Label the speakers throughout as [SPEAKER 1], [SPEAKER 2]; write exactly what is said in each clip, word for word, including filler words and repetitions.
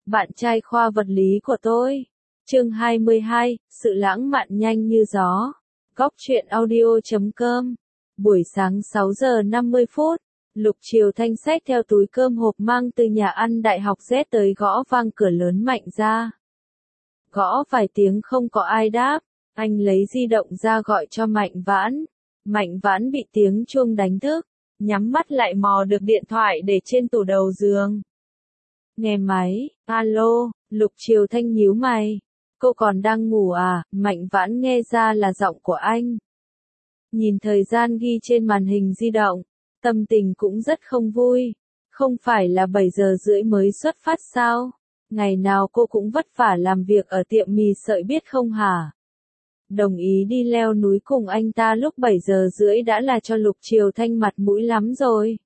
[SPEAKER 1] bạn trai khoa vật lý của tôi. Chương hai mươi hai, sự lãng mạn nhanh như gió. Góc truyện audio chấm com. Buổi sáng sáu giờ năm mươi phút, Lục Triều Thanh xách theo túi cơm hộp mang từ nhà ăn đại học Z tới gõ vang cửa lớn Mạnh ra. Gõ vài tiếng không có ai đáp, anh lấy di động ra gọi cho Mạnh Vãn. Mạnh Vãn bị tiếng chuông đánh thức, nhắm mắt lại mò được điện thoại để trên tủ đầu giường. Nghe máy, alo, Lục Triều Thanh nhíu mày. Cô còn đang ngủ à? Mạnh Vãn nghe ra là giọng của anh. Nhìn thời gian ghi trên màn hình di động, tâm tình cũng rất không vui. Không phải là bảy giờ rưỡi mới xuất phát sao? Ngày nào cô cũng vất vả làm việc ở tiệm mì sợi biết không hả? Đồng ý đi leo núi cùng anh ta lúc bảy giờ rưỡi đã là cho Lục Triều Thanh mặt mũi lắm rồi.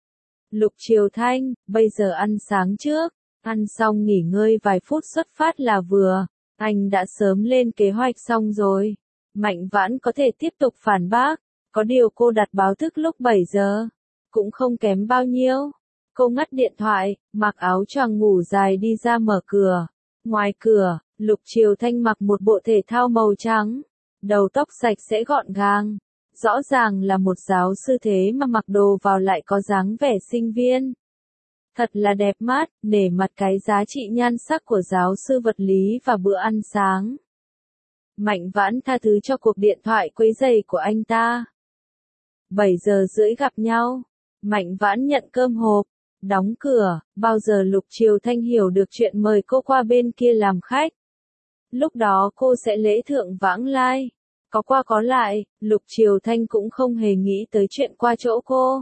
[SPEAKER 1] Lục Triều Thanh, bây giờ ăn sáng trước, ăn xong nghỉ ngơi vài phút xuất phát là vừa. Anh đã sớm lên kế hoạch xong rồi. Mạnh Vãn có thể tiếp tục phản bác, có điều cô đặt báo thức lúc bảy giờ, cũng không kém bao nhiêu. Cô ngắt điện thoại, mặc áo choàng ngủ dài đi ra mở cửa. Ngoài cửa, Lục Triều Thanh mặc một bộ thể thao màu trắng, đầu tóc sạch sẽ gọn gàng. Rõ ràng là một giáo sư thế mà mặc đồ vào lại có dáng vẻ sinh viên. Thật là đẹp mắt, nể mặt cái giá trị nhan sắc của giáo sư vật lý và bữa ăn sáng. Mạnh Vãn tha thứ cho cuộc điện thoại quấy rầy của anh ta. bảy giờ rưỡi gặp nhau. Mạnh Vãn nhận cơm hộp, đóng cửa, bao giờ Lục Triều Thanh hiểu được chuyện mời cô qua bên kia làm khách. Lúc đó cô sẽ lễ thượng vãng lai. Có qua có lại, Lục Triều Thanh cũng không hề nghĩ tới chuyện qua chỗ cô.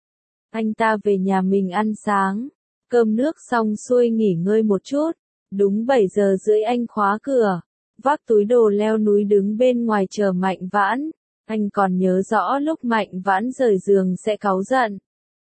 [SPEAKER 1] Anh ta về nhà mình ăn sáng, cơm nước xong xuôi nghỉ ngơi một chút. Đúng bảy giờ rưỡi anh khóa cửa, vác túi đồ leo núi đứng bên ngoài chờ Mạnh Vãn. Anh còn nhớ rõ lúc Mạnh Vãn rời giường sẽ cáu giận.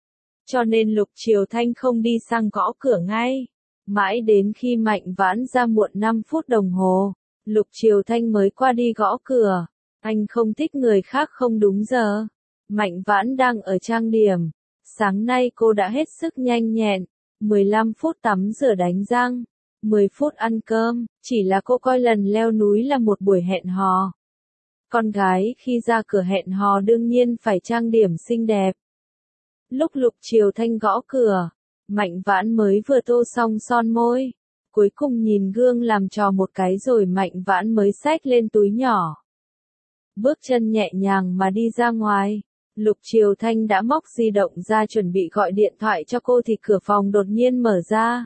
[SPEAKER 1] Cho nên Lục Triều Thanh không đi sang gõ cửa ngay. Mãi đến khi Mạnh Vãn ra muộn năm phút đồng hồ, Lục Triều Thanh mới qua đi gõ cửa. Anh không thích người khác không đúng giờ. Mạnh Vãn đang ở trang điểm. Sáng nay cô đã hết sức nhanh nhẹn. mười lăm phút tắm rửa đánh răng. mười phút ăn cơm. Chỉ là cô coi lần leo núi là một buổi hẹn hò. Con gái khi ra cửa hẹn hò đương nhiên phải trang điểm xinh đẹp. Lúc Lục Triều Thanh gõ cửa, Mạnh Vãn mới vừa tô xong son môi. Cuối cùng nhìn gương làm trò một cái rồi Mạnh Vãn mới xách lên túi nhỏ. Bước chân nhẹ nhàng mà đi ra ngoài. Lục Triều Thanh đã móc di động ra chuẩn bị gọi điện thoại cho cô thì cửa phòng đột nhiên mở ra.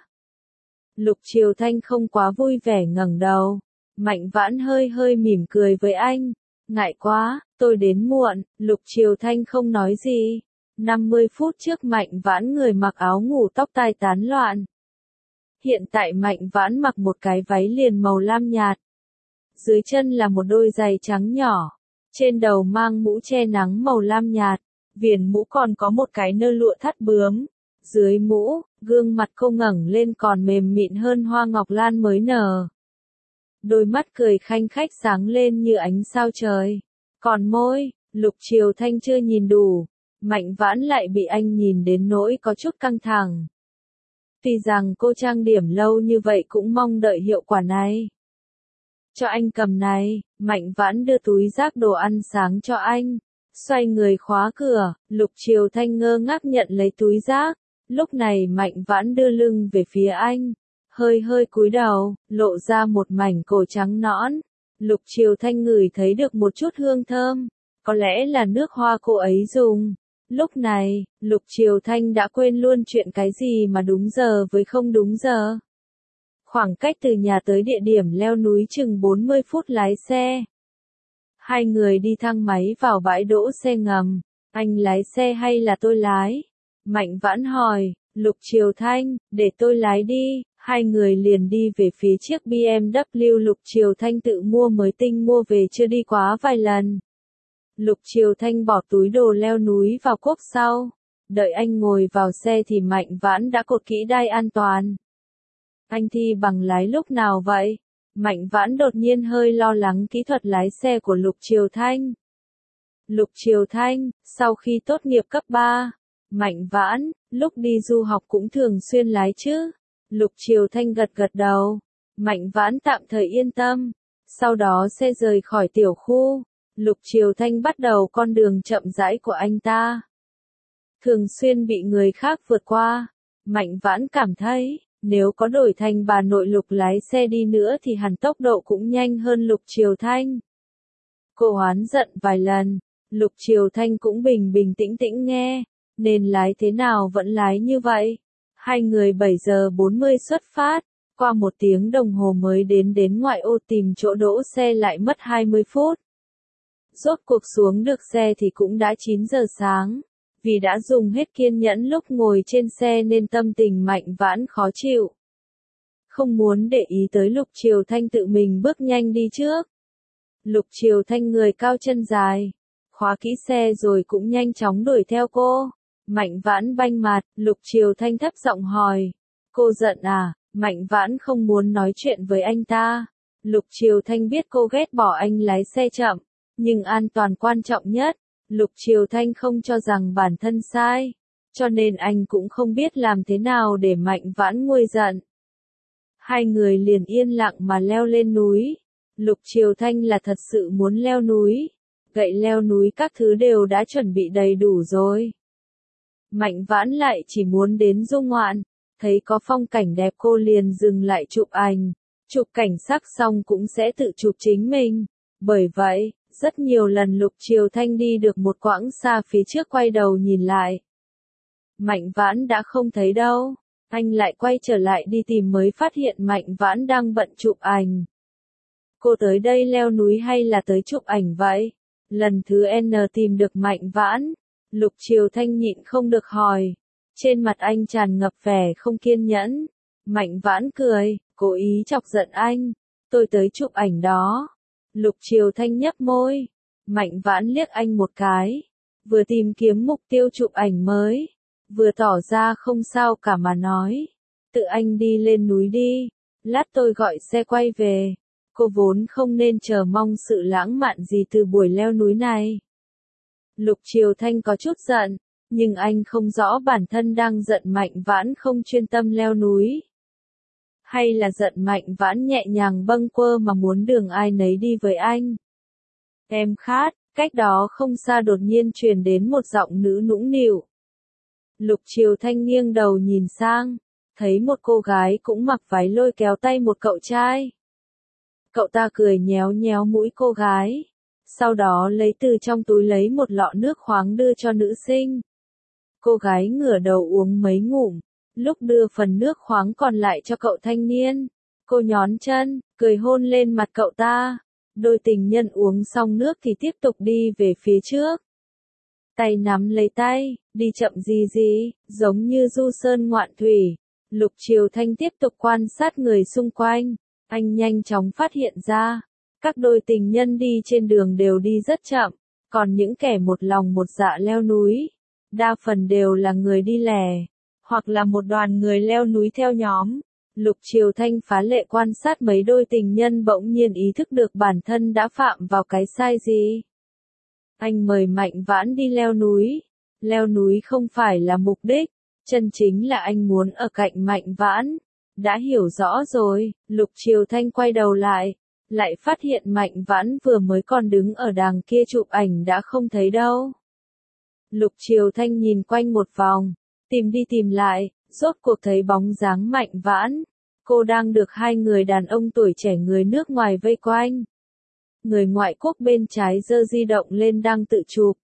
[SPEAKER 1] Lục Triều Thanh không quá vui vẻ ngẩng đầu. Mạnh Vãn hơi hơi mỉm cười với anh. Ngại quá, tôi đến muộn. Lục Triều Thanh không nói gì. năm mươi phút trước Mạnh Vãn người mặc áo ngủ tóc tai tán loạn. Hiện tại Mạnh Vãn mặc một cái váy liền màu lam nhạt. Dưới chân là một đôi giày trắng nhỏ. Trên đầu mang mũ che nắng màu lam nhạt. Viền mũ còn có một cái nơ lụa thắt bướm. Dưới mũ, gương mặt cô ngẩng lên còn mềm mịn hơn hoa ngọc lan mới nở. Đôi mắt cười khanh khách sáng lên như ánh sao trời. Còn môi, Lục Triều Thanh chưa nhìn đủ. Mạnh Vãn lại bị anh nhìn đến nỗi có chút căng thẳng. Tuy rằng cô trang điểm lâu như vậy cũng mong đợi hiệu quả này. Cho anh cầm này. Mạnh Vãn đưa túi rác đồ ăn sáng cho anh. Xoay người khóa cửa, Lục Triều Thanh ngơ ngác nhận lấy túi rác. Lúc này Mạnh Vãn đưa lưng về phía anh. Hơi hơi cúi đầu, lộ ra một mảnh cổ trắng nõn. Lục Triều Thanh ngửi thấy được một chút hương thơm. Có lẽ là nước hoa cô ấy dùng. Lúc này, Lục Triều Thanh đã quên luôn chuyện cái gì mà đúng giờ với không đúng giờ. Khoảng cách từ nhà tới địa điểm leo núi chừng bốn mươi phút lái xe. Hai người đi thang máy vào bãi đỗ xe ngầm. Anh lái xe hay là tôi lái? Mạnh Vãn hỏi. Lục Triều Thanh, để tôi lái đi. Hai người liền đi về phía chiếc bê em vê Lục Triều Thanh tự mua mới tinh mua về chưa đi quá vài lần. Lục Triều Thanh bỏ túi đồ leo núi vào cốp sau. Đợi anh ngồi vào xe thì Mạnh Vãn đã cột kỹ đai an toàn. Anh thi bằng lái lúc nào vậy? Mạnh Vãn đột nhiên hơi lo lắng kỹ thuật lái xe của Lục Triều Thanh. Lục Triều Thanh, sau khi tốt nghiệp cấp ba, Mạnh Vãn, lúc đi du học cũng thường xuyên lái chứ? Lục Triều Thanh gật gật đầu. Mạnh Vãn tạm thời yên tâm. Sau đó xe rời khỏi tiểu khu. Lục Triều Thanh bắt đầu con đường chậm rãi của anh ta. Thường xuyên bị người khác vượt qua. Mạnh Vãn cảm thấy, nếu có đổi thành bà nội Lục lái xe đi nữa thì hẳn tốc độ cũng nhanh hơn Lục Triều Thanh. Cô oán giận vài lần, Lục Triều Thanh cũng bình bình tĩnh tĩnh nghe, nên lái thế nào vẫn lái như vậy. Hai người bảy giờ bốn mươi xuất phát, qua một tiếng đồng hồ mới đến đến ngoại ô tìm chỗ đỗ xe lại mất hai mươi phút. Rốt cuộc xuống được xe thì cũng đã chín giờ sáng. Vì đã dùng hết kiên nhẫn lúc ngồi trên xe nên tâm tình Mạnh Vãn khó chịu. Không muốn để ý tới Lục Triều Thanh tự mình bước nhanh đi trước. Lục Triều Thanh người cao chân dài, khóa kỹ xe rồi cũng nhanh chóng đuổi theo cô. Mạnh Vãn banh mặt, Lục Triều Thanh thấp giọng hỏi. Cô giận à? Mạnh Vãn không muốn nói chuyện với anh ta. Lục Triều Thanh biết cô ghét bỏ anh lái xe chậm, nhưng an toàn quan trọng nhất. Lục Triều Thanh không cho rằng bản thân sai, cho nên anh cũng không biết làm thế nào để Mạnh Vãn nguôi giận. Hai người liền yên lặng mà leo lên núi. Lục Triều Thanh là thật sự muốn leo núi. Gậy leo núi các thứ đều đã chuẩn bị đầy đủ rồi. Mạnh Vãn lại chỉ muốn đến du ngoạn, thấy có phong cảnh đẹp cô liền dừng lại chụp ảnh. Chụp cảnh sắc xong cũng sẽ tự chụp chính mình. Bởi vậy, rất nhiều lần Lục Triều Thanh đi được một quãng xa phía trước quay đầu nhìn lại. Mạnh Vãn đã không thấy đâu. Anh lại quay trở lại đi tìm mới phát hiện Mạnh Vãn đang bận chụp ảnh. Cô tới đây leo núi hay là tới chụp ảnh vậy? Lần thứ N tìm được Mạnh Vãn. Lục Triều Thanh nhịn không được hỏi. Trên mặt anh tràn ngập vẻ không kiên nhẫn. Mạnh Vãn cười, cố ý chọc giận anh. Tôi tới chụp ảnh đó. Lục Triều Thanh nhếch môi. Mạnh Vãn liếc anh một cái. Vừa tìm kiếm mục tiêu chụp ảnh mới, vừa tỏ ra không sao cả mà nói. Tự anh đi lên núi đi. Lát tôi gọi xe quay về. Cô vốn không nên chờ mong sự lãng mạn gì từ buổi leo núi này. Lục Triều Thanh có chút giận, nhưng anh không rõ bản thân đang giận Mạnh Vãn không chuyên tâm leo núi. Hay là giận Mạnh Vãn nhẹ nhàng bâng quơ mà muốn đường ai nấy đi với anh. Em khát, cách đó không xa đột nhiên truyền đến một giọng nữ nũng nịu. Lục Triều Thanh nghiêng đầu nhìn sang, thấy một cô gái cũng mặc váy lôi kéo tay một cậu trai. Cậu ta cười nhéo nhéo mũi cô gái, sau đó lấy từ trong túi lấy một lọ nước khoáng đưa cho nữ sinh. Cô gái ngửa đầu uống mấy ngụm, lúc đưa phần nước khoáng còn lại cho cậu thanh niên, cô nhón chân, cười hôn lên mặt cậu ta. Đôi tình nhân uống xong nước thì tiếp tục đi về phía trước. Tay nắm lấy tay, đi chậm gì gì, giống như du sơn ngoạn thủy. Lục Triều Thanh tiếp tục quan sát người xung quanh. Anh nhanh chóng phát hiện ra, các đôi tình nhân đi trên đường đều đi rất chậm, còn những kẻ một lòng một dạ leo núi, đa phần đều là người đi lẻ, hoặc là một đoàn người leo núi theo nhóm. Lục Triều Thanh phá lệ quan sát mấy đôi tình nhân bỗng nhiên ý thức được bản thân đã phạm vào cái sai gì. Anh mời Mạnh Vãn đi leo núi. Leo núi không phải là mục đích, chân chính là anh muốn ở cạnh Mạnh Vãn. Đã hiểu rõ rồi, Lục Triều Thanh quay đầu lại, lại phát hiện Mạnh Vãn vừa mới còn đứng ở đằng kia chụp ảnh đã không thấy đâu. Lục Triều Thanh nhìn quanh một vòng, tìm đi tìm lại, rốt cuộc thấy bóng dáng Mạnh Vãn. Cô đang được hai người đàn ông tuổi trẻ người nước ngoài vây quanh. Người ngoại quốc bên trái giơ di động lên đang tự chụp.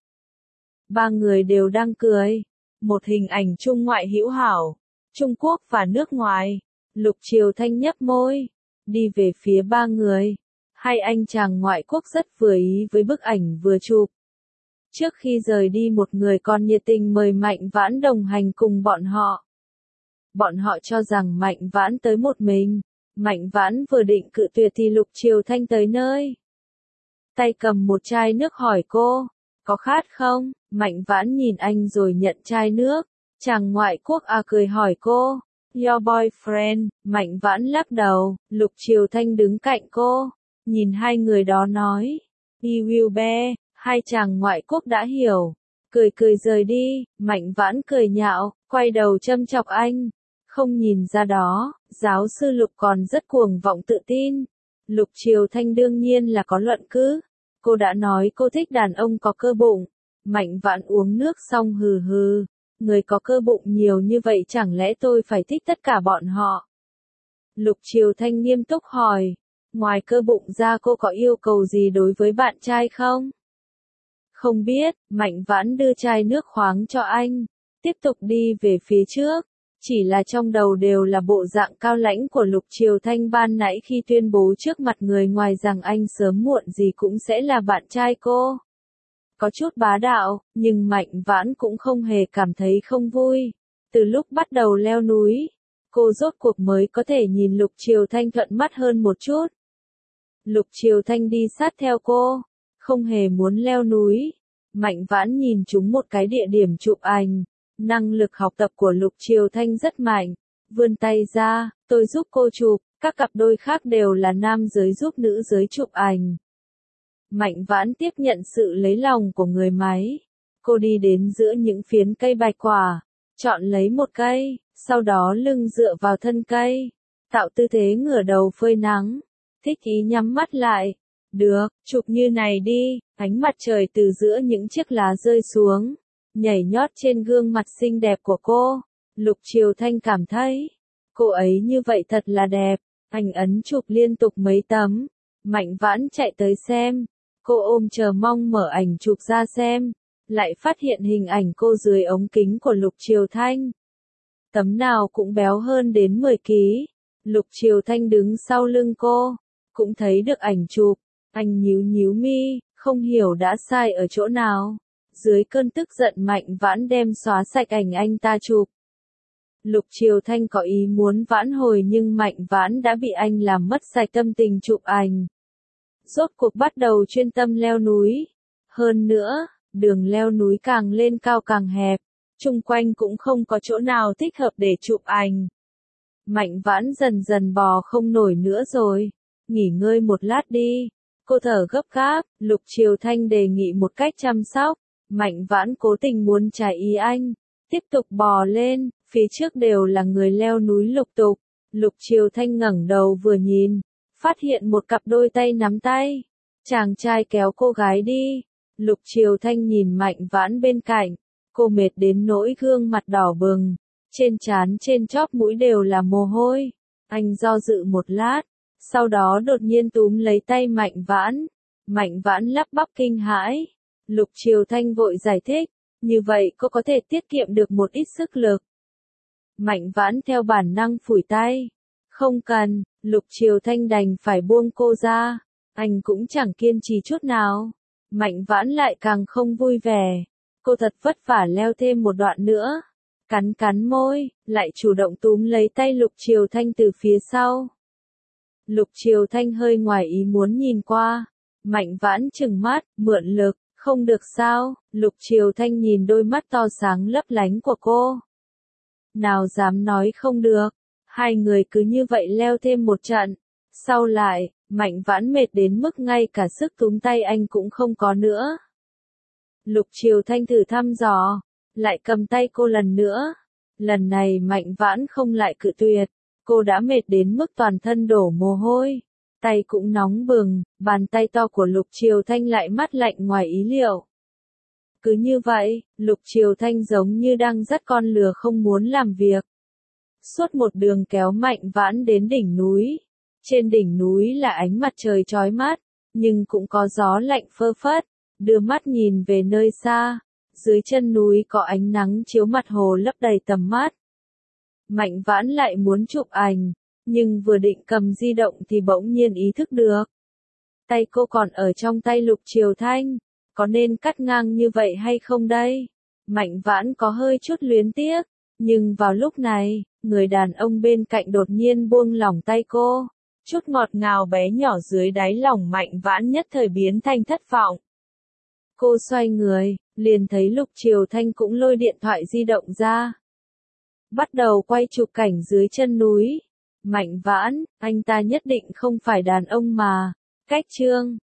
[SPEAKER 1] Ba người đều đang cười. Một hình ảnh trung ngoại hữu hảo. Trung Quốc và nước ngoài. Lục Triều Thanh nhếch môi, đi về phía ba người. Hai anh chàng ngoại quốc rất vừa ý với bức ảnh vừa chụp. Trước khi rời đi một người còn nhiệt tình mời Mạnh Vãn đồng hành cùng bọn họ. Bọn họ cho rằng Mạnh Vãn tới một mình. Mạnh Vãn vừa định cự tuyệt thì Lục Triều Thanh tới nơi. Tay cầm một chai nước hỏi cô, có khát không? Mạnh Vãn nhìn anh rồi nhận chai nước. Chàng ngoại quốc à cười hỏi cô, your boyfriend? Mạnh Vãn lắc đầu. Lục Triều Thanh đứng cạnh cô, nhìn hai người đó nói, he will be. Hai chàng ngoại quốc đã hiểu, cười cười rời đi. Mạnh Vãn cười nhạo, quay đầu châm chọc anh, Không nhìn ra đó, giáo sư Lục còn rất cuồng vọng tự tin. Lục Triều Thanh đương nhiên là có luận cứ. Cô đã nói cô thích đàn ông có cơ bụng. Mạnh Vãn uống nước xong hừ hừ. Người có cơ bụng nhiều như vậy chẳng lẽ tôi phải thích tất cả bọn họ? Lục Triều Thanh nghiêm túc hỏi. Ngoài cơ bụng ra cô có yêu cầu gì đối với bạn trai không? Không biết, Mạnh Vãn đưa chai nước khoáng cho anh. Tiếp tục đi về phía trước. Chỉ là trong đầu đều là bộ dạng cao lãnh của Lục Triều Thanh ban nãy khi tuyên bố trước mặt người ngoài rằng anh sớm muộn gì cũng sẽ là bạn trai cô. Có chút bá đạo, nhưng Mạnh Vãn cũng không hề cảm thấy không vui. Từ lúc bắt đầu leo núi, cô rốt cuộc mới có thể nhìn Lục Triều Thanh thuận mắt hơn một chút. Lục Triều Thanh đi sát theo cô, không hề muốn leo núi. Mạnh Vãn nhìn chúng một cái địa điểm chụp ảnh. Năng lực học tập của Lục Triều Thanh rất mạnh. Vươn tay ra, tôi giúp cô chụp, các cặp đôi khác đều là nam giới giúp nữ giới chụp ảnh. Mạnh Vãn tiếp nhận sự lấy lòng của người máy. Cô đi đến giữa những phiến cây bạch quả, chọn lấy một cây, sau đó lưng dựa vào thân cây, tạo tư thế ngửa đầu phơi nắng. Thích ý nhắm mắt lại. Được, chụp như này đi, ánh mặt trời từ giữa những chiếc lá rơi xuống, nhảy nhót trên gương mặt xinh đẹp của cô. Lục Triều Thanh cảm thấy, cô ấy như vậy thật là đẹp. Anh ấn chụp liên tục mấy tấm. Mạnh Vãn chạy tới xem. Cô ôm chờ mong mở ảnh chụp ra xem. Lại phát hiện hình ảnh cô dưới ống kính của Lục Triều Thanh. Tấm nào cũng béo hơn đến mười ki lô gam. Lục Triều Thanh đứng sau lưng cô, cũng thấy được ảnh chụp. Anh nhíu nhíu mi, không hiểu đã sai ở chỗ nào. Dưới cơn tức giận Mạnh Vãn đem xóa sạch ảnh anh ta chụp. Lục Triều Thanh có ý muốn vãn hồi nhưng Mạnh Vãn đã bị anh làm mất sạch tâm tình chụp ảnh. Rốt cuộc bắt đầu chuyên tâm leo núi. Hơn nữa, đường leo núi càng lên cao càng hẹp. Chung quanh cũng không có chỗ nào thích hợp để chụp ảnh. Mạnh Vãn dần dần bò không nổi nữa rồi. Nghỉ ngơi một lát đi. Cô thở gấp gáp. Lục Triều Thanh đề nghị một cách chăm sóc. Mạnh Vãn cố tình muốn trái ý anh. Tiếp tục bò lên. Phía trước đều là người leo núi lục tục. Lục Triều Thanh ngẩng đầu vừa nhìn. Phát hiện một cặp đôi tay nắm tay. Chàng trai kéo cô gái đi. Lục Triều Thanh nhìn Mạnh Vãn bên cạnh. Cô mệt đến nỗi gương mặt đỏ bừng. Trên trán trên chóp mũi đều là mồ hôi. Anh do dự một lát. Sau đó đột nhiên túm lấy tay Mạnh Vãn. Mạnh Vãn lắp bắp kinh hãi. Lục Triều Thanh vội giải thích. Như vậy cô có thể tiết kiệm được một ít sức lực. Mạnh Vãn theo bản năng phủi tay. Không cần. Lục Triều Thanh đành phải buông cô ra. Anh cũng chẳng kiên trì chút nào. Mạnh Vãn lại càng không vui vẻ. Cô thật vất vả leo thêm một đoạn nữa. Cắn cắn môi, lại chủ động túm lấy tay Lục Triều Thanh từ phía sau. Lục Triều Thanh hơi ngoài ý muốn nhìn qua. Mạnh Vãn trừng mắt, mượn lực, không được sao. Lục Triều Thanh nhìn đôi mắt to sáng lấp lánh của cô. Nào dám nói không được. Hai người cứ như vậy leo thêm một trận. Sau lại, Mạnh Vãn mệt đến mức ngay cả sức túm tay anh cũng không có nữa. Lục Triều Thanh thử thăm dò, lại cầm tay cô lần nữa. Lần này Mạnh Vãn không lại cự tuyệt. Cô đã mệt đến mức toàn thân đổ mồ hôi. Tay cũng nóng bừng, bàn tay to của Lục Triều Thanh lại mát lạnh ngoài ý liệu. Cứ như vậy, Lục Triều Thanh giống như đang dắt con lừa không muốn làm việc. Suốt một đường kéo Mạnh Vãn đến đỉnh núi. Trên đỉnh núi là ánh mặt trời chói mắt, nhưng cũng có gió lạnh phơ phất. Đưa mắt nhìn về nơi xa, dưới chân núi có ánh nắng chiếu mặt hồ lấp đầy tầm mắt. Mạnh Vãn lại muốn chụp ảnh, nhưng vừa định cầm di động thì bỗng nhiên ý thức được. Tay cô còn ở trong tay Lục Triều Thanh, có nên cắt ngang như vậy hay không đây? Mạnh Vãn có hơi chút luyến tiếc, nhưng vào lúc này, người đàn ông bên cạnh đột nhiên buông lỏng tay cô. Chút ngọt ngào bé nhỏ dưới đáy lòng Mạnh Vãn nhất thời biến thành thất vọng. Cô xoay người, liền thấy Lục Triều Thanh cũng lôi điện thoại di động ra. Bắt đầu quay chụp cảnh dưới chân núi. Mạnh Vãn, anh ta nhất định không phải đàn ông mà. Cách chương